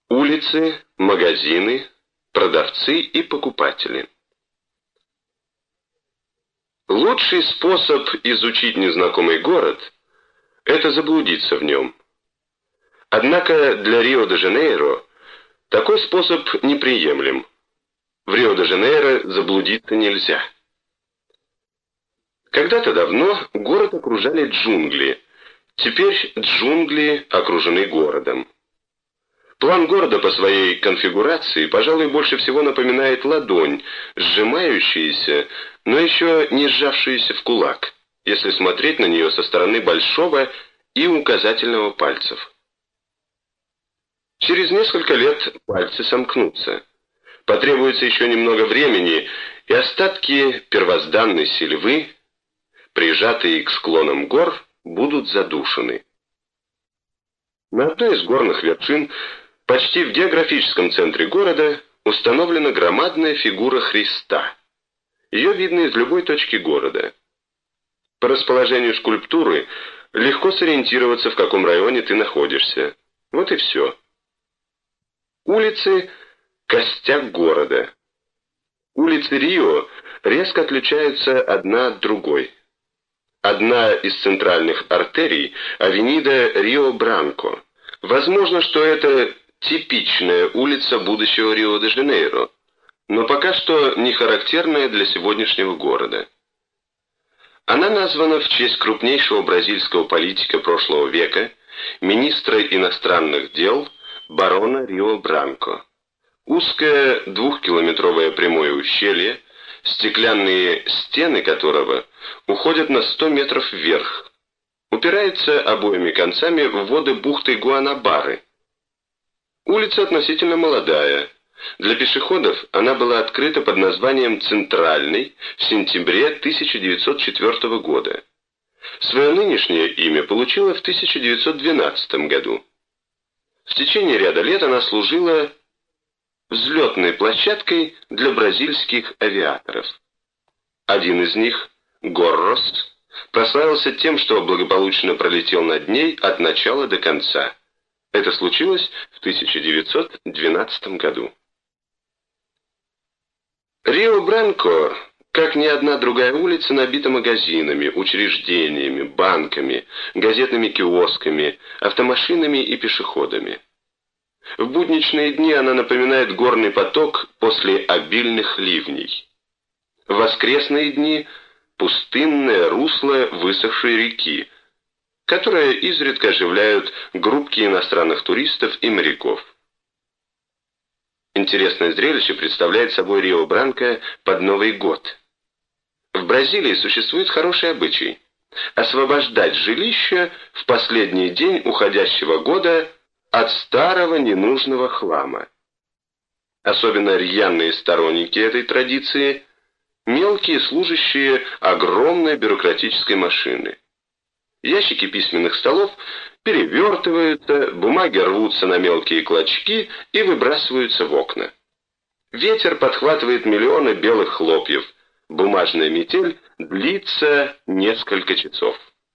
Улицы, магазины, продавцы и покупатели. Лучший способ изучить незнакомый город – это заблудиться в нем. Однако для Рио-де-Жанейро такой способ неприемлем. В Рио-де-Жанейро заблудиться нельзя. Когда-то давно город окружали джунгли, теперь джунгли окружены городом. План города по своей конфигурации, пожалуй, больше всего напоминает ладонь, сжимающаяся, но еще не сжавшаяся в кулак, если смотреть на нее со стороны большого и указательного пальцев. Через несколько лет пальцы сомкнутся. Потребуется еще немного времени, и остатки первозданной сельвы, прижатые к склонам гор, будут задушены. На одной из горных вершин, почти в географическом центре города, установлена громадная фигура Христа. Ее видно из любой точки города. По расположению скульптуры легко сориентироваться, в каком районе ты находишься. Вот и все. Улицы – костяк города. Улицы Рио резко отличаются одна от другой. Одна из центральных артерий – авенида Рио-Бранко. Возможно, что это типичная улица будущего Рио-де-Жанейро, но пока что не характерная для сегодняшнего города. Она названа в честь крупнейшего бразильского политика прошлого века, министра иностранных дел барона Рио-Бранко. Узкое двухкилометровое прямое ущелье, стеклянные стены которого уходят на 100 метров вверх, упирается обоими концами в воды бухты Гуанабары. Улица относительно молодая. Для пешеходов она была открыта под названием «Центральной» в сентябре 1904 года. Свое нынешнее имя получила в 1912 году. В течение ряда лет она служила взлетной площадкой для бразильских авиаторов. Один из них, Горрос, прославился тем, что благополучно пролетел над ней от начала до конца. Это случилось в 1912 году. Рио-Бранко, как ни одна другая улица, набита магазинами, учреждениями, банками, газетными киосками, автомашинами и пешеходами. В будничные дни она напоминает горный поток после обильных ливней. В воскресные дни – пустынное русло высохшей реки, которое изредка оживляют группки иностранных туристов и моряков. Интересное зрелище представляет собой Рио-Бранко под Новый год. В Бразилии существует хороший обычай – освобождать жилища в последний день уходящего года от старого ненужного хлама. Особенно рьяные сторонники этой традиции – мелкие служащие огромной бюрократической машины. Ящики письменных столов перевертываются, бумаги рвутся на мелкие клочки и выбрасываются в окна. Ветер подхватывает миллионы белых хлопьев. Бумажная метель длится несколько часов.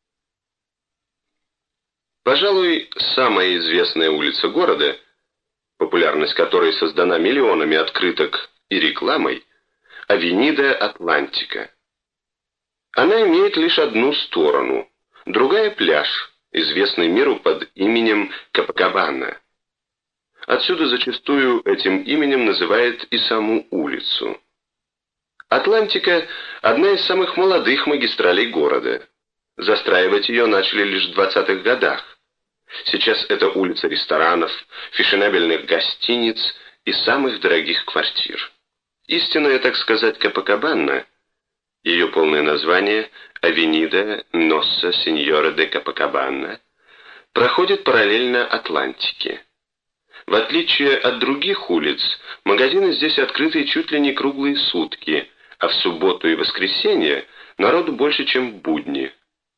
Пожалуй, самая известная улица города, популярность которой создана миллионами открыток и рекламой, авенида Атлантика. Она имеет лишь одну сторону, другая – пляж, известный миру под именем Копакабана. Отсюда зачастую этим именем называют и саму улицу. Атлантика – одна из самых молодых магистралей города. Застраивать ее начали лишь в 20-х годах. Сейчас это улица ресторанов, фешенебельных гостиниц и самых дорогих квартир. Истинная, так сказать, Копакабана, ее полное название «Авенида Носса Синьора де Копакабана», проходит параллельно Атлантике. В отличие от других улиц, магазины здесь открыты чуть ли не круглые сутки, а в субботу и воскресенье народу больше, чем в будни.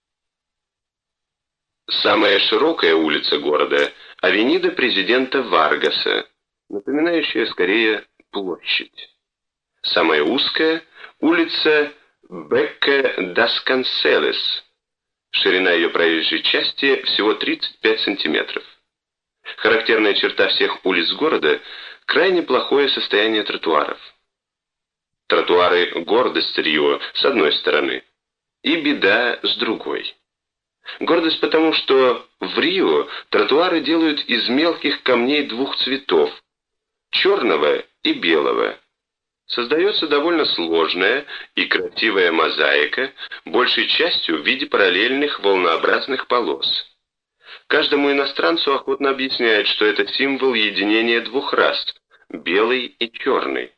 Самая широкая улица города – авенида президента Варгаса, напоминающая скорее площадь. Самая узкая – улица Бекке дас Канселес. Ширина ее проезжей части всего 35 сантиметров. Характерная черта всех улиц города – крайне плохое состояние тротуаров. Тротуары – гордость Рио с одной стороны, и беда с другой. Гордость потому, что в Рио тротуары делают из мелких камней двух цветов – черного и белого. Создается довольно сложная и красивая мозаика, большей частью в виде параллельных волнообразных полос. Каждому иностранцу охотно объясняют, что это символ единения двух рас – белый и черный.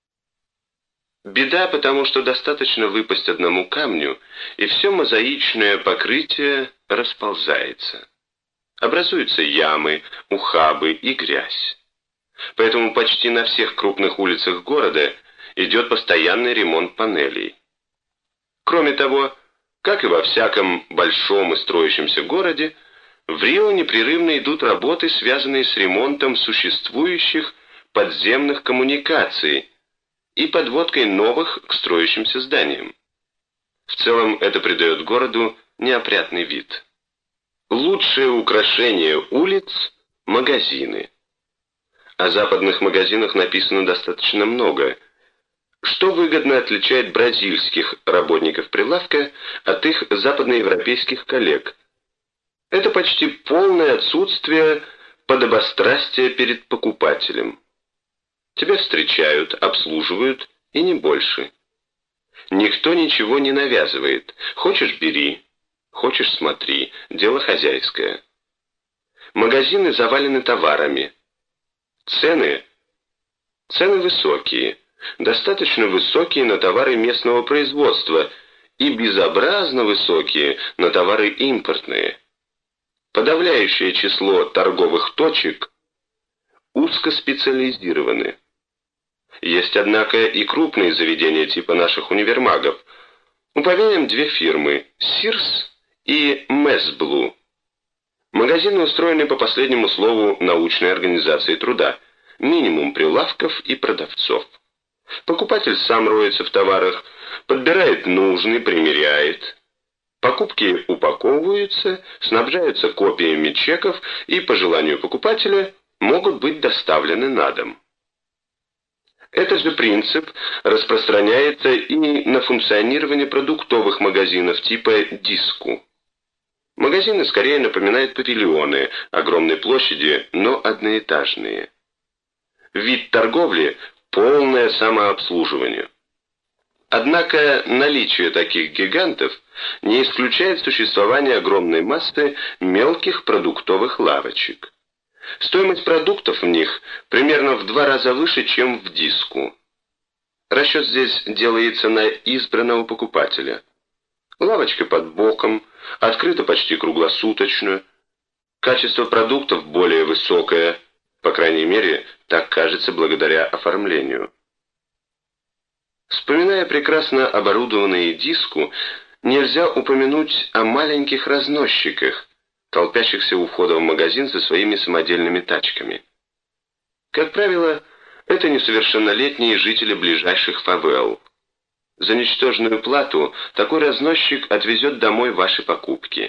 Беда, потому что достаточно выпасть одному камню, и все мозаичное покрытие расползается. Образуются ямы, ухабы и грязь. Поэтому почти на всех крупных улицах города идет постоянный ремонт панелей. Кроме того, как и во всяком большом и строящемся городе, в Рио непрерывно идут работы, связанные с ремонтом существующих подземных коммуникаций и подводкой новых к строящимся зданиям. В целом это придает городу неопрятный вид. Лучшее украшение улиц – магазины. О западных магазинах написано достаточно много. Что выгодно отличает бразильских работников прилавка от их западноевропейских коллег? Это почти полное отсутствие подобострастия перед покупателем. Тебя встречают, обслуживают и не больше. Никто ничего не навязывает. Хочешь – бери, хочешь – смотри, дело хозяйское. Магазины завалены товарами. Цены высокие, достаточно высокие на товары местного производства и безобразно высокие на товары импортные. Подавляющее число торговых точек узкоспециализированы. Есть, однако, и крупные заведения типа наших универмагов. Упомянем две фирмы – Sears и Mesblue. Магазины устроены по последнему слову научной организации труда. Минимум прилавков и продавцов. Покупатель сам роется в товарах, подбирает нужный, примеряет. Покупки упаковываются, снабжаются копиями чеков и, по желанию покупателя, могут быть доставлены на дом. Этот же принцип распространяется и на функционирование продуктовых магазинов типа «Диску». Магазины скорее напоминают павильоны огромной площади, но одноэтажные. Вид торговли – полное самообслуживание. Однако наличие таких гигантов не исключает существование огромной массы мелких продуктовых лавочек. Стоимость продуктов в них примерно в 2 раза выше, чем в Диску. Расчет здесь делается на избранного покупателя. Лавочка под боком, открыта почти круглосуточно. Качество продуктов более высокое, по крайней мере, так кажется благодаря оформлению. Вспоминая прекрасно оборудованные Диску, нельзя упомянуть о маленьких разносчиках, толпящихся у входа в магазин со своими самодельными тачками. Как правило, это несовершеннолетние жители ближайших фавел. За ничтожную плату такой разносчик отвезет домой ваши покупки.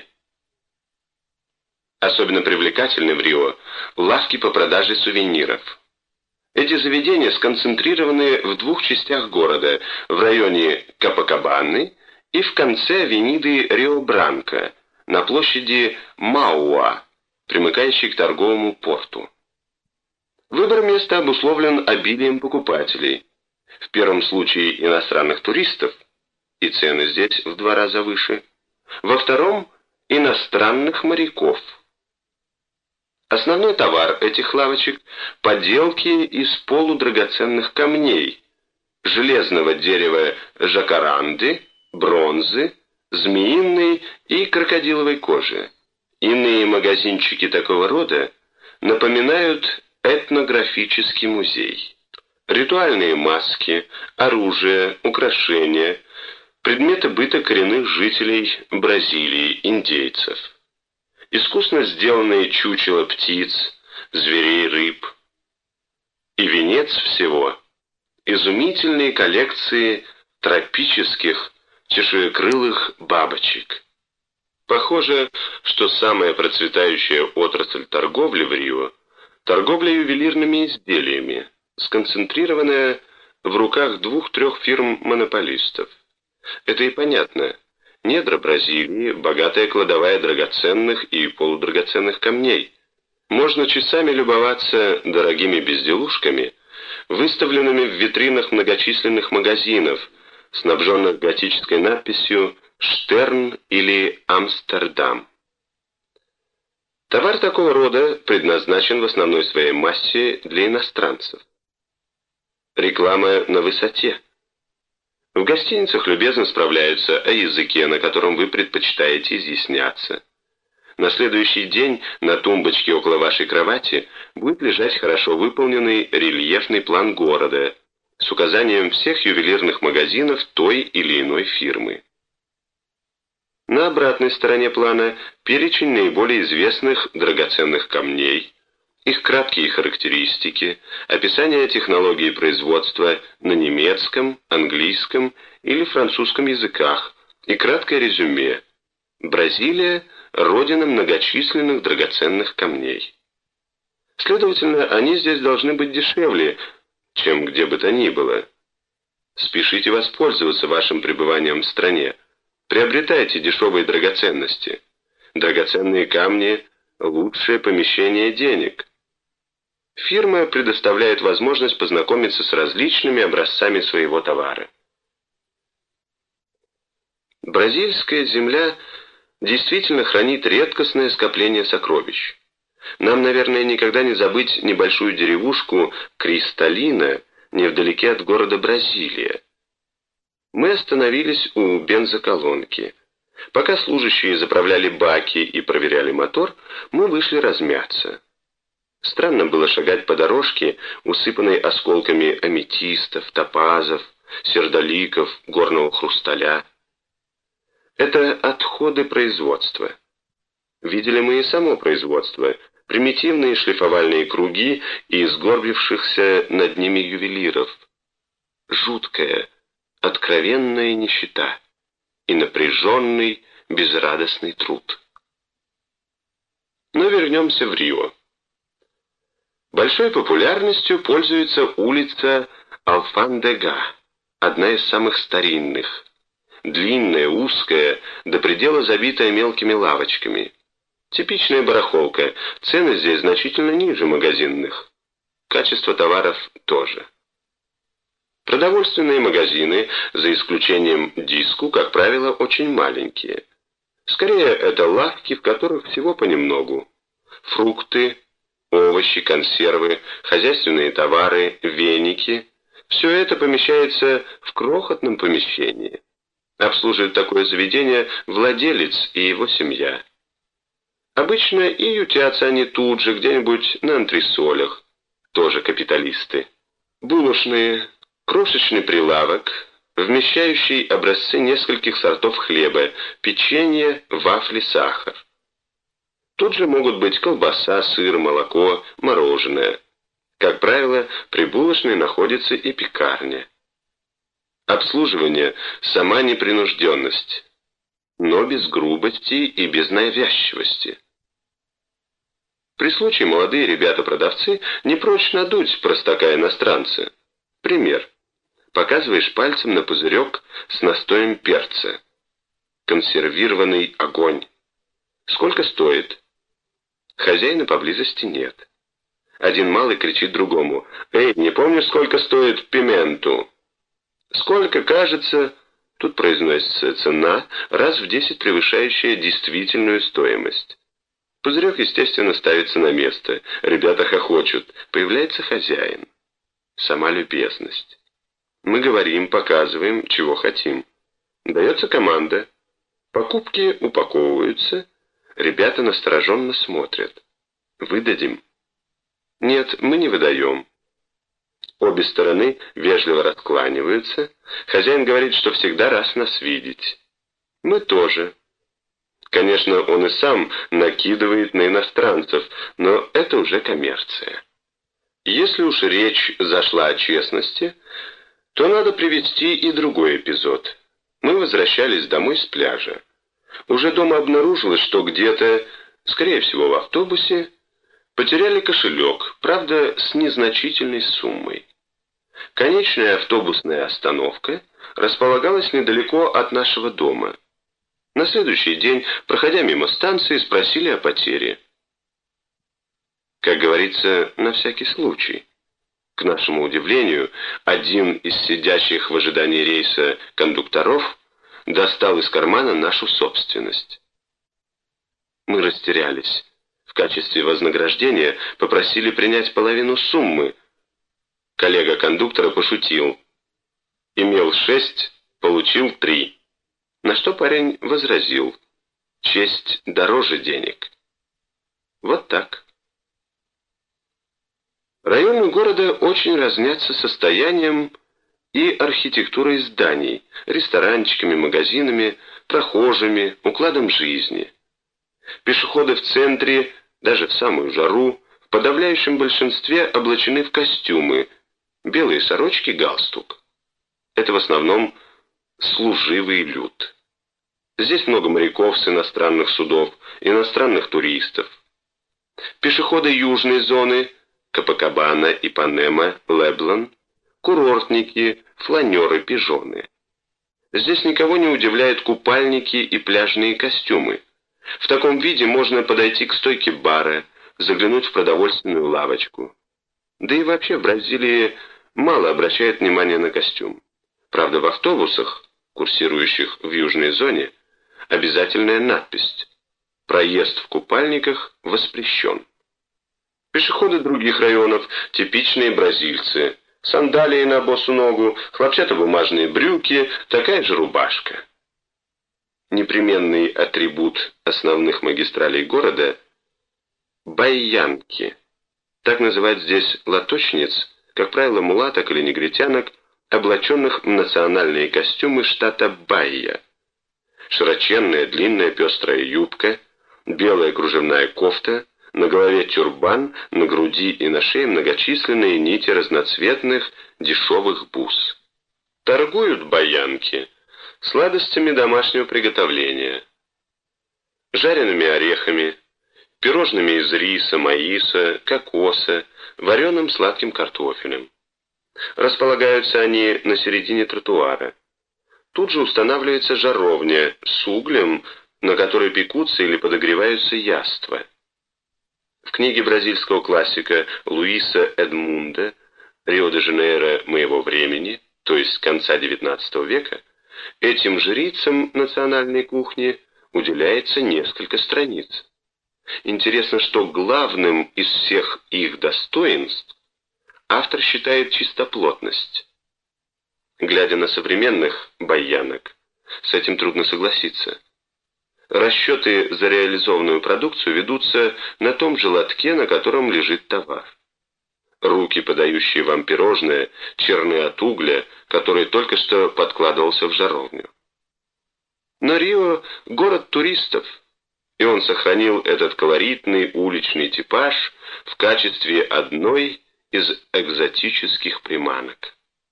Особенно привлекательны в Рио лавки по продаже сувениров. Эти заведения сконцентрированы в 2 частях города, в районе Копакабаны и в конце авениды Рио-Бранко, на площади Мауа, примыкающей к торговому порту. Выбор места обусловлен обилием покупателей. В первом случае иностранных туристов, и цены здесь в 2 раза выше. Во втором – иностранных моряков. Основной товар этих лавочек – поделки из полудрагоценных камней, железного дерева жакаранды, бронзы, змеиной и крокодиловой кожи. Иные магазинчики такого рода напоминают этнографический музей. Ритуальные маски, оружие, украшения, предметы быта коренных жителей Бразилии, индейцев. Искусно сделанные чучела птиц, зверей, рыб. И венец всего – изумительные коллекции тропических чешуекрылых бабочек. Похоже, что самая процветающая отрасль торговли в Рио – торговля ювелирными изделиями, сконцентрированная в руках 2-3 фирм-монополистов. Это и понятно. Недра Бразилии – богатая кладовая драгоценных и полудрагоценных камней. Можно часами любоваться дорогими безделушками, выставленными в витринах многочисленных магазинов, снабженных готической надписью «Штерн» или «Амстердам». Товар такого рода предназначен в основной своей массе для иностранцев. Реклама на высоте. В гостиницах любезно справляются о языке, на котором вы предпочитаете изъясняться. На следующий день на тумбочке около вашей кровати будет лежать хорошо выполненный рельефный план города с указанием всех ювелирных магазинов той или иной фирмы. На обратной стороне плана перечень наиболее известных драгоценных камней, их краткие характеристики, описание технологии производства на немецком, английском или французском языках и краткое резюме. Бразилия – родина многочисленных драгоценных камней. Следовательно, они здесь должны быть дешевле, чем где бы то ни было. Спешите воспользоваться вашим пребыванием в стране. Приобретайте дешевые драгоценности. Драгоценные камни – лучшее помещение денег. Фирма предоставляет возможность познакомиться с различными образцами своего товара. Бразильская земля действительно хранит редкостное скопление сокровищ. Нам, наверное, никогда не забыть небольшую деревушку Кристалина, невдалеке от города Бразилия. Мы остановились у бензоколонки. Пока служащие заправляли баки и проверяли мотор, мы вышли размяться. Странно было шагать по дорожке, усыпанной осколками аметистов, топазов, сердоликов, горного хрусталя. Это отходы производства. Видели мы и само производство, примитивные шлифовальные круги и сгорбившихся над ними ювелиров. Жуткая, откровенная нищета и напряженный, безрадостный труд. Но вернемся в Рио. Большой популярностью пользуется улица Алфандега, одна из самых старинных. Длинная, узкая, до предела забитая мелкими лавочками. Типичная барахолка, цены здесь значительно ниже магазинных. Качество товаров тоже. Продовольственные магазины, за исключением диску, как правило, очень маленькие. Скорее, это лавки, в которых всего понемногу. Фрукты, овощи, консервы, хозяйственные товары, веники – все это помещается в крохотном помещении. Обслуживает такое заведение владелец и его семья. Обычно и ютятся они тут же, где-нибудь на антресолях, тоже капиталисты. Булочные, крошечный прилавок, вмещающий образцы нескольких сортов хлеба, печенье, вафли, сахар. Тут же могут быть колбаса, сыр, молоко, мороженое. Как правило, при булочной находится и пекарня. Обслуживание – сама непринужденность, но без грубости и без навязчивости. При случае молодые ребята-продавцы не прочь надуть простака-иностранца. Пример. Показываешь пальцем на пузырек с настоем перца. Консервированный огонь. Сколько стоит? Хозяина поблизости нет. Один малый кричит другому: «Эй, не помнишь, сколько стоит пименту?» «Сколько, кажется...» Тут произносится цена, раз в 10 превышающая действительную стоимость. Пузырек, естественно, ставится на место. Ребята хохочут. Появляется хозяин. Сама любезность. Мы говорим, показываем, чего хотим. Дается команда. Покупки упаковываются. Ребята настороженно смотрят. Выдадим? Нет, мы не выдаем. Обе стороны вежливо раскланиваются. Хозяин говорит, что всегда рад нас видеть. Мы тоже. Конечно, он и сам накидывает на иностранцев, но это уже коммерция. Если уж речь зашла о честности, то надо привести и другой эпизод. Мы возвращались домой с пляжа. Уже дома обнаружилось, что где-то, скорее всего в автобусе, потеряли кошелек, правда, с незначительной суммой. Конечная автобусная остановка располагалась недалеко от нашего дома. На следующий день, проходя мимо станции, спросили о потере. Как говорится, на всякий случай. К нашему удивлению, один из сидящих в ожидании рейса кондукторов достал из кармана нашу собственность. Мы растерялись. В качестве вознаграждения попросили принять половину суммы. Коллега кондуктора пошутил. Имел 6, получил 3. На что парень возразил: честь дороже денег. Вот так. Районы города очень разнятся состоянием и архитектурой зданий, ресторанчиками, магазинами, прохожими, укладом жизни. Пешеходы в центре, даже в самую жару, в подавляющем большинстве облачены в костюмы, белые сорочки, галстук. Это в основном служивый люд. Здесь много моряков с иностранных судов, иностранных туристов. Пешеходы южной зоны, Копакабана, Ипанема, Леблон, курортники, фланеры, пижоны. Здесь никого не удивляют купальники и пляжные костюмы. В таком виде можно подойти к стойке бара, заглянуть в продовольственную лавочку. Да и вообще в Бразилии мало обращают внимания на костюм. Правда, в автобусах, курсирующих в южной зоне, обязательная надпись: проезд в купальниках воспрещен. Пешеходы других районов – типичные бразильцы. Сандалии на босу ногу, хлопчатобумажные брюки, такая же рубашка. Непременный атрибут основных магистралей города – байянки. Так называют здесь латочниц, как правило, мулаток или негритянок, облаченных в национальные костюмы штата Баия. Широченная длинная пестрая юбка, белая кружевная кофта, на голове тюрбан, на груди и на шее многочисленные нити разноцветных дешевых бус. Торгуют байянки сладостями домашнего приготовления, жареными орехами, пирожными из риса, маиса, кокоса, вареным сладким картофелем. Располагаются они на середине тротуара. Тут же устанавливается жаровня с углем, на которой пекутся или подогреваются яства. В книге бразильского классика Луиса Эдмунда «Рио-де-Жанейро моего времени», то есть конца XIX века, этим жрицам национальной кухни уделяется несколько страниц. Интересно, что главным из всех их достоинств автор считает чистоплотность. Глядя на современных байянок, с этим трудно согласиться. Расчеты за реализованную продукцию ведутся на том же лотке, на котором лежит товар. Руки, подающие вам пирожное, черны от угля, который только что подкладывался в жаровню. Но Рио – город туристов, и он сохранил этот колоритный уличный типаж в качестве одной из экзотических приманок.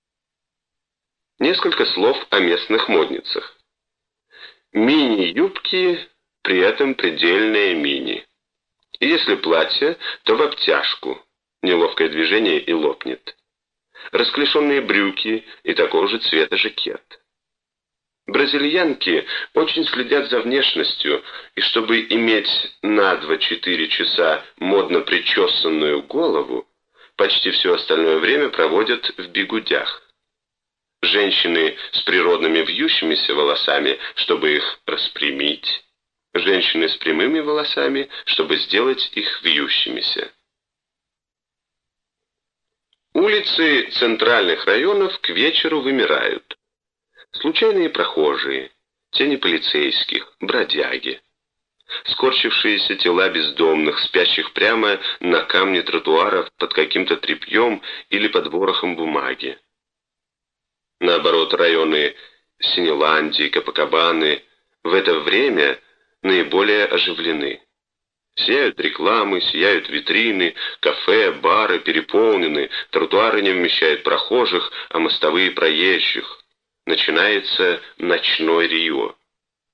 Несколько слов о местных модницах. Мини-юбки, при этом предельные мини. И если платье, то в обтяжку. Неловкое движение и лопнет. Расклешенные брюки и такого же цвета жакет. Бразильянки очень следят за внешностью, и чтобы иметь на 2-4 часа модно причесанную голову, почти все остальное время проводят в бигудях. Женщины с природными вьющимися волосами, чтобы их распрямить. Женщины с прямыми волосами, чтобы сделать их вьющимися. Улицы центральных районов к вечеру вымирают. Случайные прохожие, тени полицейских, бродяги. Скорчившиеся тела бездомных, спящих прямо на камне тротуаров под каким-то тряпьем или под ворохом бумаги. Наоборот, районы Синеландии, Копакабаны в это время наиболее оживлены. Сияют рекламы, сияют витрины, кафе, бары переполнены, тротуары не вмещают прохожих, а мостовые проезжих. Начинается ночной Рио.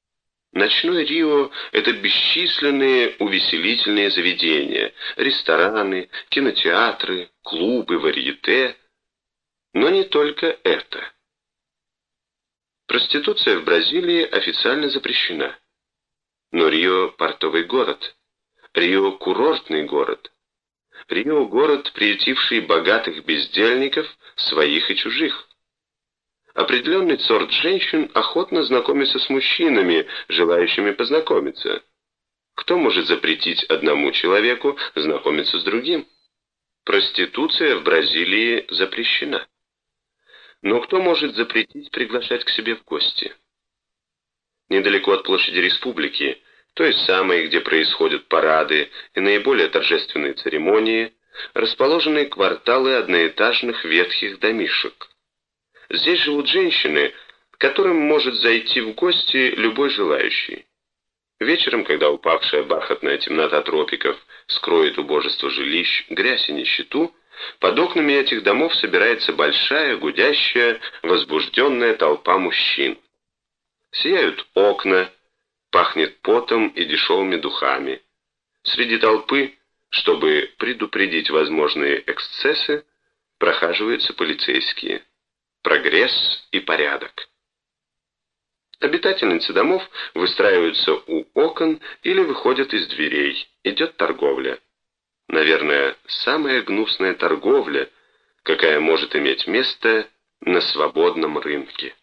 Ночной Рио – это бесчисленные увеселительные заведения, рестораны, кинотеатры, клубы, варьете. Но не только это. Проституция в Бразилии официально запрещена. Но Рио – портовый город. Рио – курортный город. Рио – город, приютивший богатых бездельников, своих и чужих. Определенный сорт женщин охотно знакомится с мужчинами, желающими познакомиться. Кто может запретить одному человеку знакомиться с другим? Проституция в Бразилии запрещена. Но кто может запретить приглашать к себе в гости? Недалеко от площади Республики, той самой, где происходят парады и наиболее торжественные церемонии, расположены кварталы одноэтажных ветхих домишек. Здесь живут женщины, к которым может зайти в гости любой желающий. Вечером, когда упавшая бархатная темнота тропиков скроет убожество жилищ, грязь и нищету, под окнами этих домов собирается большая, гудящая, возбужденная толпа мужчин. Сияют окна, пахнет потом и дешевыми духами. Среди толпы, чтобы предупредить возможные эксцессы, прохаживаются полицейские. Прогресс и порядок. Обитательницы домов выстраиваются у окон или выходят из дверей. Идет торговля. Наверное, самая гнусная торговля, какая может иметь место на свободном рынке.